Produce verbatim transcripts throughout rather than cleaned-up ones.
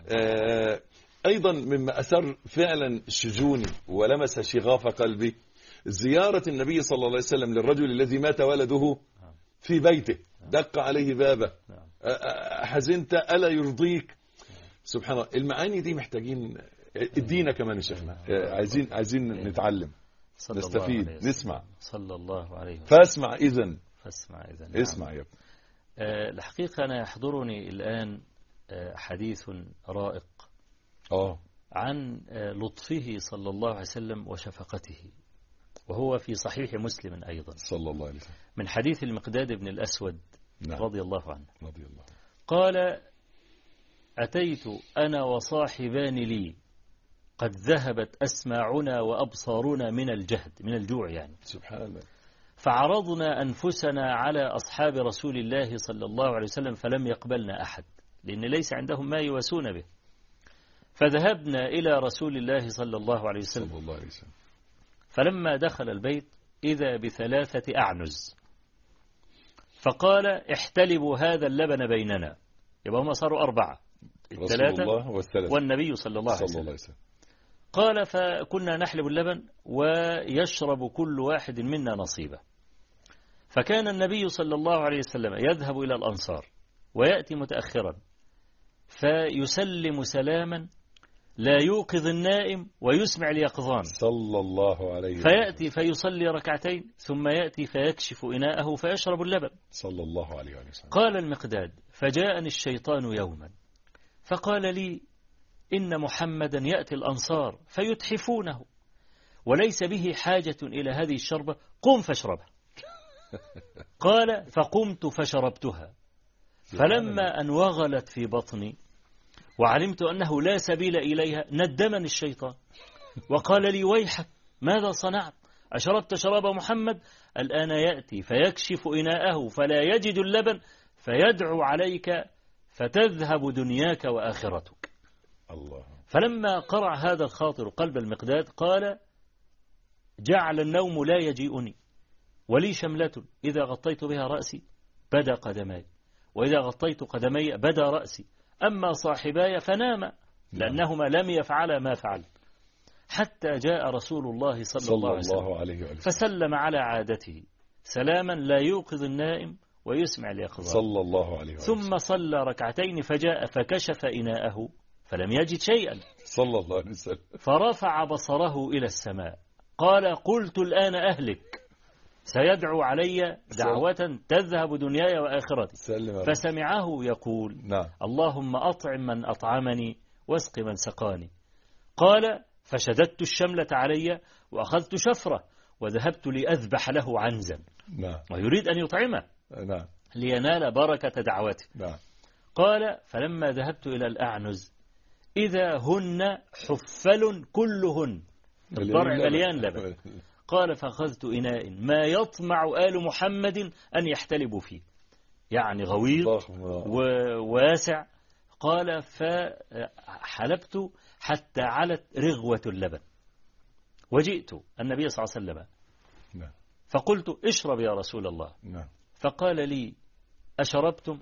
آه أيضا مما أثر فعلا شجوني ولمس شغاف قلبي زيارة النبي صلى الله عليه وسلم للرجل الذي مات ولده في بيته، دق عليه بابه، حزنت ألا يرضيك. سبحان الله، المعاني دي محتاجين ادينا كمان يا شيخنا، عايزين عايزين نتعلم نستفيد نسمع. صلى الله عليه وسلم. فاسمع إذن فاسمع إذن. اسمع يا ابني. أه الحقيقة أنا يحضرني الآن أه حديث رائق اه عن أه لطفه صلى الله عليه وسلم وشفقته، وهو في صحيح مسلم أيضا صلى الله عليه وسلم من حديث المقداد بن الأسود نعم. رضي الله عنه رضي الله. قال: أتيت أنا وصاحبان لي قد ذهبت أسماعنا وأبصارنا من الجهد، من الجوع يعني، سبحان الله، فعرضنا أنفسنا على أصحاب رسول الله صلى الله عليه وسلم فلم يقبلنا أحد، لأن ليس عندهم ما يواسون به، فذهبنا إلى رسول الله صلى الله عليه وسلم, صلى الله عليه وسلم. فلما دخل البيت إذا بثلاثة أعنز، فقال: احتلبوا هذا اللبن بيننا. يبقى هم صاروا أربعة، الثلاثة والنبي صلى الله عليه وسلم. قال: فكنا نحلب اللبن ويشرب كل واحد منا نصيبه. فكان النبي صلى الله عليه وسلم يذهب إلى الأنصار ويأتي متأخرا فيسلم سلاما لا يوقظ النائم ويسمع اليقظان صلى الله عليه وسلم، فيأتي فيصلي ركعتين ثم يأتي فيكشف إناءه فيشرب اللبن صلى الله عليه وسلم. قال المقداد: فجاءني الشيطان يوما فقال لي: إن محمدا يأتي الأنصار فيتحفونه وليس به حاجة إلى هذه الشربة، قم فاشربها. قال: فقمت فشربتها، فلما أن وغلت في بطني وعلمت أنه لا سبيل إليها ندمني الشيطان وقال لي: ويحك، ماذا صنعت؟ أشربت شراب محمد؟ الآن يأتي فيكشف إناءه فلا يجد اللبن فيدعو عليك فتذهب دنياك وآخرتك. الله. فلما قرع هذا الخاطر قلب المقداد قال: جعل النوم لا يجيئني ولي شملة إذا غطيت بها رأسي بدا قدمي، وإذا غطيت قدمي بدا رأسي، أما صاحباي فناما لأنهما لم يفعلا ما فعل، حتى جاء رسول الله صلى, صلى الله عليه وسلم, الله عليه وسلم فسلم على عادته سلاما لا يوقظ النائم ويسمع اليقظان صلى الله عليه وسلم، ثم صلى ركعتين فجاء فكشف إناءه فلم يجد شيئا صلى الله عليه وسلم، فرفع بصره إلى السماء قال: قلت الآن أهلك، سيدعو علي دعوة تذهب دنياي وآخرتي. فسمعه يقول: نعم. اللهم أطعم من أطعمني واسق من سقاني. قال: فشددت الشملة علي وأخذت شفرة وذهبت لأذبح له عنزا. نعم. ويريد أن يطعمه. نعم. لينال بركة دعوته. نعم. قال: فلما ذهبت إلى الأعنز إذا هن حفل كلهن، الضرع مليان لبن. قال: فأخذت إناء ما يطمع آل محمد أن يحتلبوا فيه، يعني غويط وواسع. قال: فحلبت حتى علت رغوة اللبن وجئت النبي صلى الله عليه وسلم فقلت: اشرب يا رسول الله. فقال لي: أشربتم؟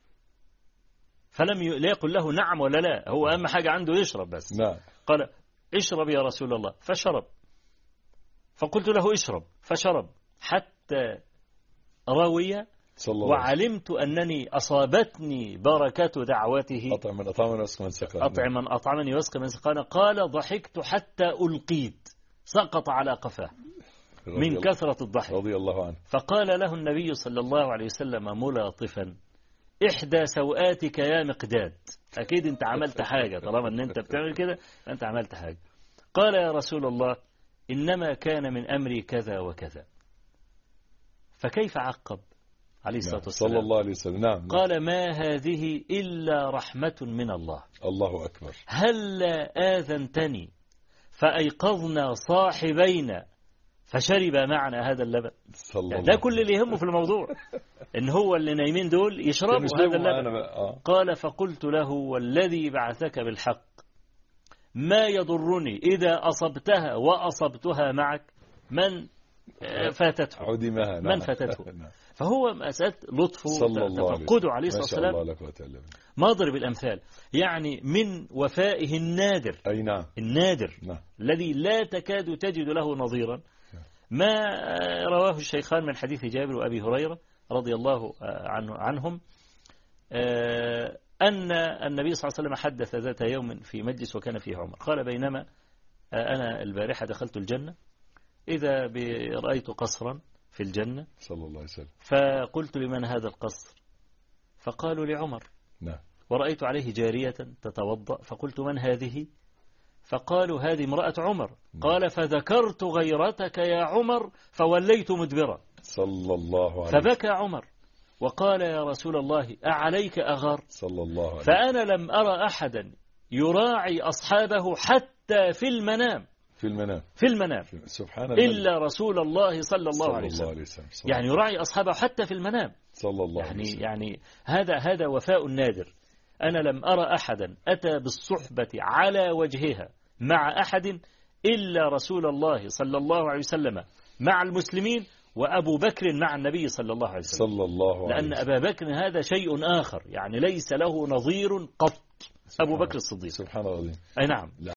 فلم يقل له نعم ولا لا، هو أهم حاجة عنده يشرب بس. قال: اشرب يا رسول الله، فشرب. فقلت له: اشرب، فشرب حتى روي، وعلمت أنني أصابتني بركة دعوته. أطعم من أطعمني واسق من سقاني. أطعم من أطعمني واسق من سقاني. قال: ضحكت حتى ألقيت، سقط على قفاه من كثرة الضحك رضي الله عنه. فقال له النبي صلى الله عليه وسلم ملاطفا: إحدى سوآتك يا مقداد، أكيد أنت عملت حاجة، طالما أن أنت بتعمل كده أنت عملت حاجة. قال: يا رسول الله إنما كان من أمري كذا وكذا. فكيف عقب عليه الصلاة والسلام؟ صلى الله عليه وسلم. نعم. قال: ما هذه إلا رحمة من الله. الله أكبر. هل آذنتني فأيقظنا صاحبينا فشرب معنا هذا اللبن؟ يعني ده كل اللي يهمه في الموضوع إن هو اللي نايمين دول يشربوا هذا اللبن. آه. قال: فقلت له: والذي بعثك بالحق ما يضرني إذا أصبتها وأصبتها معك. من فاتته عدمها. من فاتته. فهو مسألة لطفه تفقده عليه الصلاة والسلام ما ضرب الأمثال، يعني من وفائه النادر. أي نعم. النادر نعم. الذي لا تكاد تجد له نظيرا ما رواه الشيخان من حديث جابر وأبي هريرة رضي الله عنه عنهم أن النبي صلى الله عليه وسلم حدث ذات يوم في مجلس وكان فيه عمر، قال بينما أنا البارحة دخلت الجنة إذا رأيت قصرا في الجنة صلى الله عليه وسلم، فقلت لمن هذا القصر؟ فقالوا لعمر. نعم. ورأيت عليه جارية تتوضأ فقلت من هذه؟ فقالوا هذه امرأة عمر. نعم. قال فذكرت غيرتك يا عمر فوليت مدبرا صلى الله عليه. فبكى عمر وقال يا رسول الله أعليك أغار؟ صلى الله عليه. فأنا لم أرى أحدا يراعي أصحابه حتى في المنام في المنام في المنام سبحان الله إلا رسول الله صلى الله عليه وسلم. يعني يراعي أصحابه حتى في المنام صلى الله يعني عليه وسلم. يعني هذا هذا وفاء نادر. أنا لم أرى أحدا أتى بالصحبة على وجهها مع أحد إلا رسول الله صلى الله عليه وسلم مع المسلمين، وأبو بكر مع النبي صلى الله عليه وسلم صلى الله عليه لأن أبا بكر هذا شيء آخر، يعني ليس له نظير قط. أبو بكر الصديق سبحان الله. أي نعم.